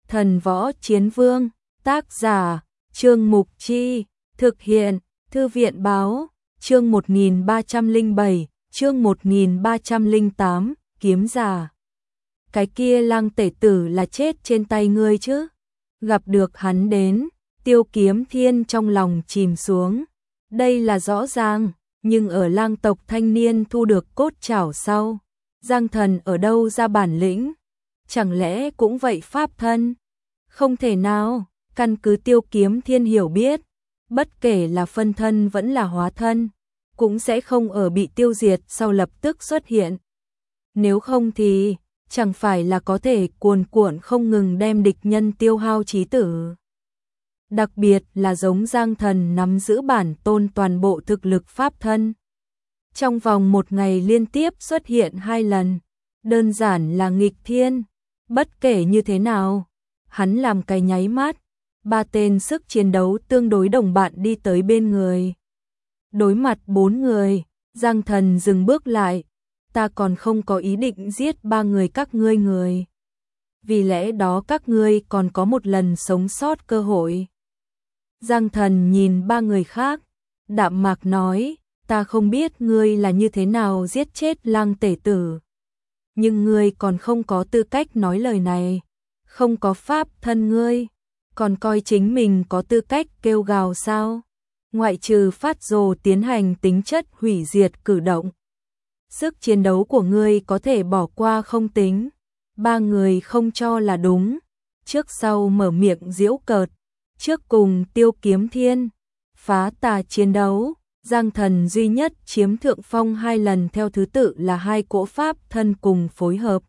Thần Võ Chiến Vương, tác giả, Trương Mục Chi, thực hiện, Thư viện Báo, chương 1307, chương 1308, kiếm giả. Cái kia Lăng Tể Tử là chết trên tay ngươi chứ? Gặp được hắn đến, Tiêu Kiếm Thiên trong lòng chìm xuống. Đây là rõ ràng, nhưng ở Lang tộc thanh niên thu được cốt trảo sau, Giang Thần ở đâu ra bản lĩnh? Chẳng lẽ cũng vậy pháp thân? Không thể nào, căn cứ Tiêu Kiếm Thiên hiểu biết, bất kể là phân thân vẫn là hóa thân, cũng sẽ không ở bị tiêu diệt sau lập tức xuất hiện. Nếu không thì, chẳng phải là có thể cuồn cuộn không ngừng đem địch nhân tiêu hao chí tử. Đặc biệt là giống Giang Thần nắm giữ bản tôn toàn bộ thực lực pháp thân. Trong vòng một ngày liên tiếp xuất hiện 2 lần, đơn giản là nghịch thiên. Bất kể như thế nào, hắn làm cái nháy mắt, 3 tên sức chiến đấu tương đối đồng bạn đi tới bên người. Đối mặt 4 người, Giang Thần dừng bước lại, ta còn không có ý định giết 3 người các ngươi người. Vì lẽ đó các ngươi còn có một lần sống sót cơ hội. Giang Thần nhìn 3 người khác, đạm mạc nói, ta không biết ngươi là như thế nào giết chết Lăng Tể Tử. Nhưng ngươi còn không có tư cách nói lời này, không có pháp thân ngươi, còn coi chính mình có tư cách kêu gào sao? Ngoại trừ phát rồ tiến hành tính chất hủy diệt cử động. Sức chiến đấu của ngươi có thể bỏ qua không tính, 3 người không cho là đúng, trước sau mở miệng giễu cợt, trước cùng Tiêu Kiếm Thiên, phá tà chiến đấu. Giang Thần duy nhất chiếm thượng phong 2 lần theo thứ tự là 2 cỗ pháp thân cùng phối hợp.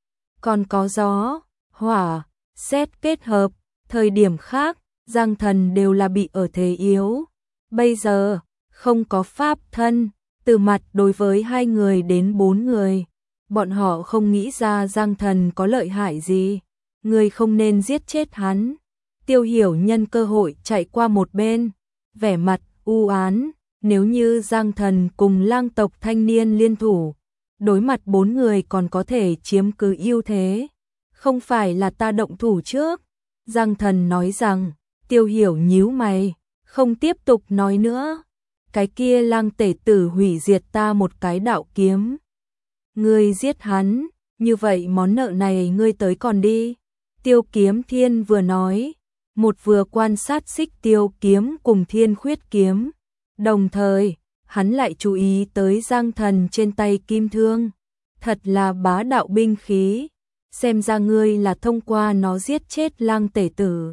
Còn có gió, hỏa, sét kết hợp, thời điểm khác, Giang Thần đều là bị ở thế yếu. Bây giờ, không có pháp thân, từ mặt đối với 2 người đến 4 người. Bọn họ không nghĩ ra Giang Thần có lợi hại gì. Người không nên giết chết hắn. Tiêu Hiểu nhân cơ hội chạy qua một bên, vẻ mặt u ám. Nếu như Giang Thần cùng Lang tộc thanh niên liên thủ, đối mặt 4 người còn có thể chiếm cứ ưu thế. Không phải là ta động thủ trước. Giang Thần nói rằng, Tiêu Hiểu nhíu mày, không tiếp tục nói nữa. Cái kia Lăng Tể Tử hủy diệt ta một cái đạo kiếm. Ngươi giết hắn, như vậy món nợ này ngươi tới còn đi. Tiêu Kiếm Thiên vừa nói, một vừa quan sát Xích Tiêu kiếm cùng Thiên Khuyết kiếm. Đồng thời, hắn lại chú ý tới Giang Thần trên tay kim thương. Thật là bá đạo binh khí, xem ra ngươi là thông qua nó giết chết Lăng Tể Tử.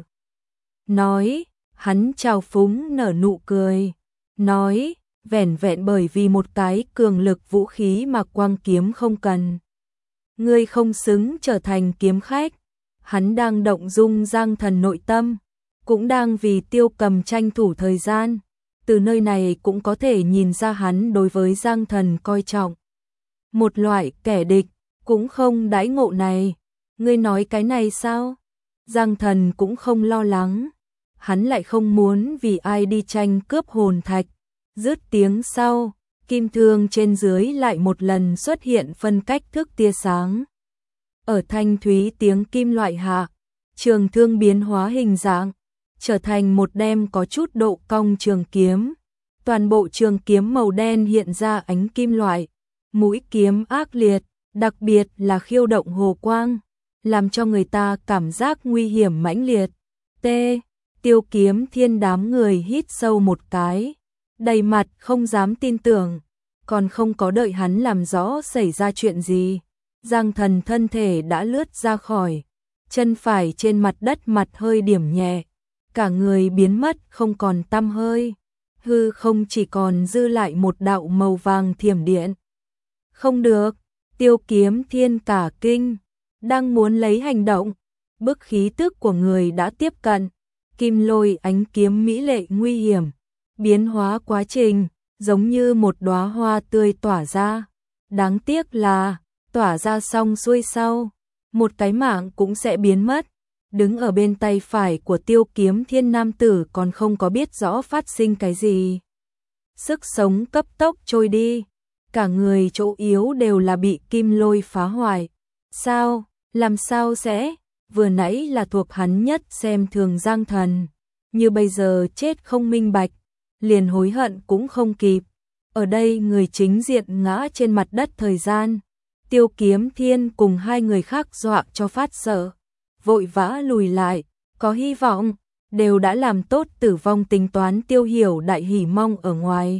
Nói, hắn trào phúng nở nụ cười. Nói, vẻn vẹn bởi vì một cái cường lực vũ khí mà quang kiếm không cần. Ngươi không xứng trở thành kiếm khách. Hắn đang động dung Giang Thần nội tâm, cũng đang vì Tiêu Cầm tranh thủ thời gian. Từ nơi này cũng có thể nhìn ra hắn đối với Giang Thần coi trọng. Một loại kẻ địch, cũng không đãi ngộ này. Ngươi nói cái này sao? Giang Thần cũng không lo lắng. Hắn lại không muốn vì ai đi tranh cướp hồn thạch. Dứt tiếng sau, kim thương trên dưới lại một lần xuất hiện phân cách thức tia sáng. Ở thanh thúy tiếng kim loại hạ, trường thương biến hóa hình dạng, trở thành một đem có chút độ cong trường kiếm. Toàn bộ trường kiếm màu đen hiện ra ánh kim loại, mũi kiếm ác liệt, đặc biệt là khiêu động hồ quang, làm cho người ta cảm giác nguy hiểm mãnh liệt. Tiêu Kiếm Thiên đám người hít sâu một cái, đầy mặt không dám tin tưởng, còn không có đợi hắn làm rõ xảy ra chuyện gì. Giang Thần thân thể đã lướt ra khỏi, chân phải trên mặt đất mặt hơi điểm nhẹ. Cả người biến mất không còn tăm hơi, hư không chỉ còn dư lại một đạo màu vàng thiểm điện. Không được, Tiêu Kiếm Thiên cả kinh, đang muốn lấy hành động, bức khí tức của người đã tiếp cận, kim lôi ánh kiếm mỹ lệ nguy hiểm, biến hóa quá trình, giống như một đóa hoa tươi tỏa ra. Đáng tiếc là, tỏa ra xong xuôi sau, một cái mạng cũng sẽ biến mất. Đứng ở bên tay phải của Tiêu Kiếm Thiên nam tử còn không có biết rõ phát sinh cái gì. Sức sống cấp tốc trôi đi, cả người chỗ yếu đều là bị kim lôi phá hoại. Sao, làm sao sẽ? vừa nãy là thuộc hắn nhất xem thường Giang Thần, như bây giờ chết không minh bạch, liền hối hận cũng không kịp. Ở đây người chính diện ngã trên mặt đất thời gian, Tiêu Kiếm Thiên cùng hai người khác dọa cho phát sợ, vội vã lùi lại, có hy vọng, đều đã làm tốt tử vong tính toán. Tiêu Hiểu đại hỉ mong ở ngoài.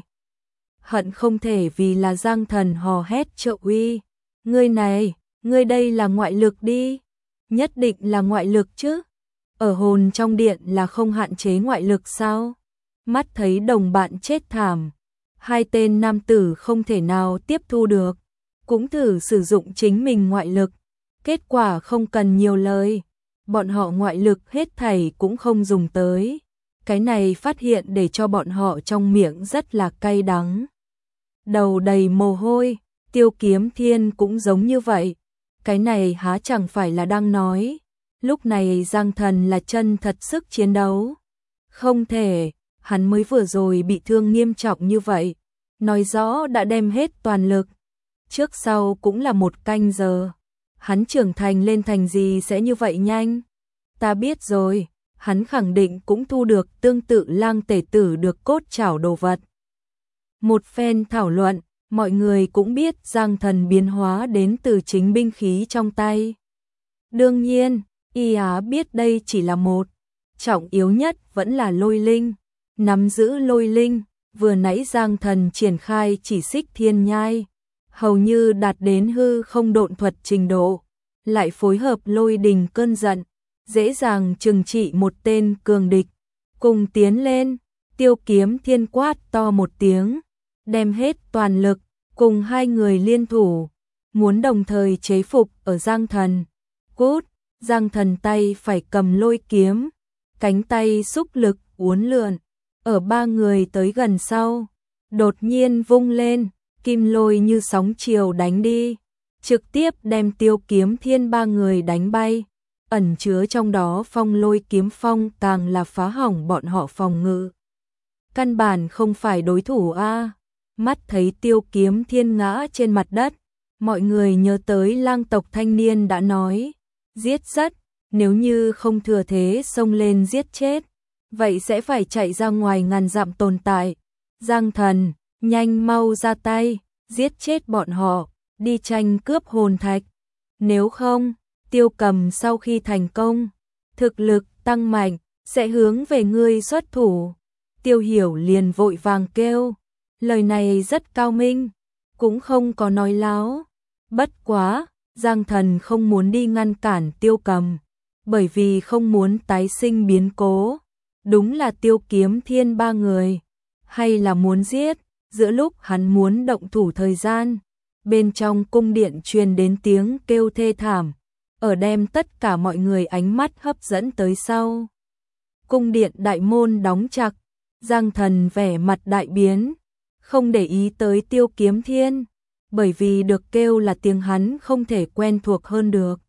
Hận không thể vì là Giang Thần hò hét trợ uy. Ngươi này, ngươi đây là ngoại lực đi. Nhất định là ngoại lực chứ. Ở hồn trong điện là không hạn chế ngoại lực sao? Mắt thấy đồng bạn chết thảm. Hai tên nam tử không thể nào tiếp thu được. Cũng thử sử dụng chính mình ngoại lực. Kết quả không cần nhiều lời. Bọn họ ngoại lực hết thảy cũng không dùng tới. Cái này phát hiện để cho bọn họ trong miệng rất là cay đắng. Đầu đầy mồ hôi, Tiêu Kiếm Thiên cũng giống như vậy. Cái này há chẳng phải là đang nói. Lúc này Giang Thần là chân thật sức chiến đấu. Không thể, hắn mới vừa rồi bị thương nghiêm trọng như vậy. Nói rõ đã đem hết toàn lực. Trước sau cũng là 1 canh giờ. Hắn trưởng thành lên thành gì sẽ như vậy nhanh? Ta biết rồi, hắn khẳng định cũng thu được tương tự Lang tể tử được cốt chảo đồ vật. Một phen thảo luận, mọi người cũng biết Giang Thần biến hóa đến từ chính binh khí trong tay. Đương nhiên, Y Á biết đây chỉ là một, trọng yếu nhất vẫn là lôi linh. Nắm giữ lôi linh, vừa nãy Giang Thần triển khai chỉ xích thiên nhai, hầu như đạt đến hư không độn thuật trình độ, lại phối hợp lôi đình cơn giận, dễ dàng trừng trị một tên cường địch. Cùng tiến lên, Tiêu Kiếm Thiên quát to một tiếng, đem hết toàn lực, cùng hai người liên thủ, muốn đồng thời chế phục ở Giang Thần. Cút, Giang Thần tay phải cầm lôi kiếm, cánh tay xúc lực uốn lượn, ở ba người tới gần sau, đột nhiên vung lên, kim lôi như sóng chiều đánh đi, trực tiếp đem Tiêu Kiếm Thiên ba người đánh bay. Ẩn chứa trong đó phong lôi kiếm phong càng là phá hỏng bọn họ phòng ngự. Căn bản không phải đối thủ a. Mắt thấy Tiêu Kiếm Thiên ngã trên mặt đất, mọi người nhớ tới lang tộc thanh niên đã nói, giết rất, nếu như không thừa thế xông lên giết chết, vậy sẽ phải chạy ra ngoài ngàn dặm tồn tại. Giang Thần, nhanh mau ra tay, giết chết bọn họ, đi tranh cướp hồn thạch. Nếu không, Tiêu Cầm sau khi thành công, thực lực tăng mạnh, sẽ hướng về ngươi xuất thủ. Tiêu Hiểu liền vội vàng kêu, lời này rất cao minh, cũng không có nói láo. Bất quá, Giang Thần không muốn đi ngăn cản Tiêu Cầm, bởi vì không muốn tái sinh biến cố. Đúng là Tiêu Kiếm Thiên ba người, hay là muốn giết, giữa lúc hắn muốn động thủ thời gian, bên trong cung điện truyền đến tiếng kêu thê thảm, ở đem tất cả mọi người ánh mắt hấp dẫn tới sau. Cung điện đại môn đóng chặt, Giang Thần vẻ mặt đại biến, không để ý tới Tiêu Kiếm Thiên, bởi vì được kêu là tiếng hắn không thể quen thuộc hơn được.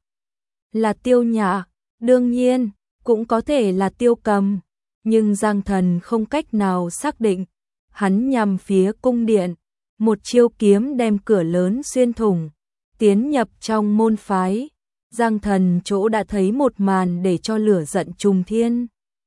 Là Tiêu Nhã, đương nhiên, cũng có thể là Tiêu Cầm, nhưng Giang Thần không cách nào xác định. Hắn nhằm phía cung điện, một chiêu kiếm đem cửa lớn xuyên thủng, tiến nhập trong môn phái. Giang Thần chỗ đã thấy một màn để cho lửa giận trùng thiên.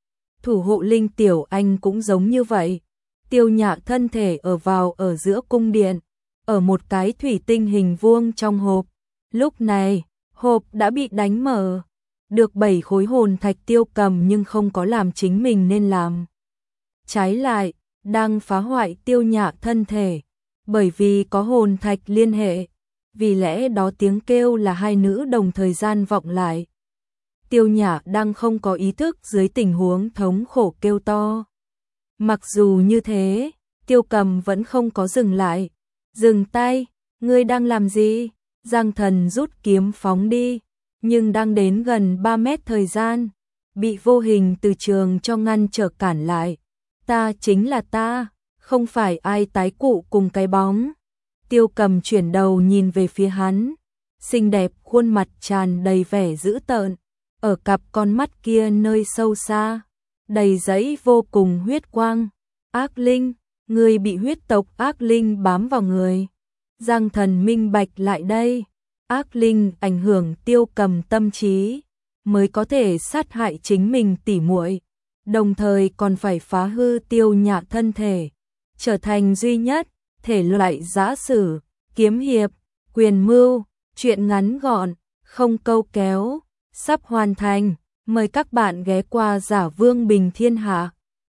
Thủ hộ linh tiểu anh cũng giống như vậy. Tiêu Nhã thân thể ở giữa cung điện, ở một cái thủy tinh hình vuông trong hộp. Lúc này, hộp đã bị đánh mở, được 7 khối hồn thạch Tiêu Cầm nhưng không có làm chính mình nên làm. Trái lại, đang phá hoại Tiêu Nhã thân thể, bởi vì có hồn thạch liên hệ. Vì lẽ đó tiếng kêu là hai nữ đồng thời gian vọng lại. Tiêu Nhã đang không có ý thức dưới tình huống thống khổ kêu to. Mặc dù như thế, Tiêu Cầm vẫn không có dừng lại. Dừng tay, ngươi đang làm gì? Giang Thần rút kiếm phóng đi, nhưng đang đến gần 3 mét thời gian, bị vô hình từ trường cho ngăn trở cản lại. Ta chính là ta, không phải ai tái cụ cùng cái bóng. Tiêu Cầm chuyển đầu nhìn về phía hắn, xinh đẹp khuôn mặt tràn đầy vẻ dữ tợn, ở cặp con mắt kia nơi sâu xa, đầy dẫy vô cùng huyết quang. Ác linh, người bị huyết tộc ác linh bám vào người. Giang Thần minh bạch lại đây, ác linh ảnh hưởng Tiêu Cầm tâm trí, mới có thể sát hại chính mình tỉ muội, đồng thời còn phải phá hư Tiêu Nhạc thân thể, trở thành duy nhất thể loại giã sử, kiếm hiệp, quyền mưu, truyện ngắn gọn, không câu kéo, sắp hoàn thành. Mời các bạn ghé qua Giả Vương Bình Thiên Hạ.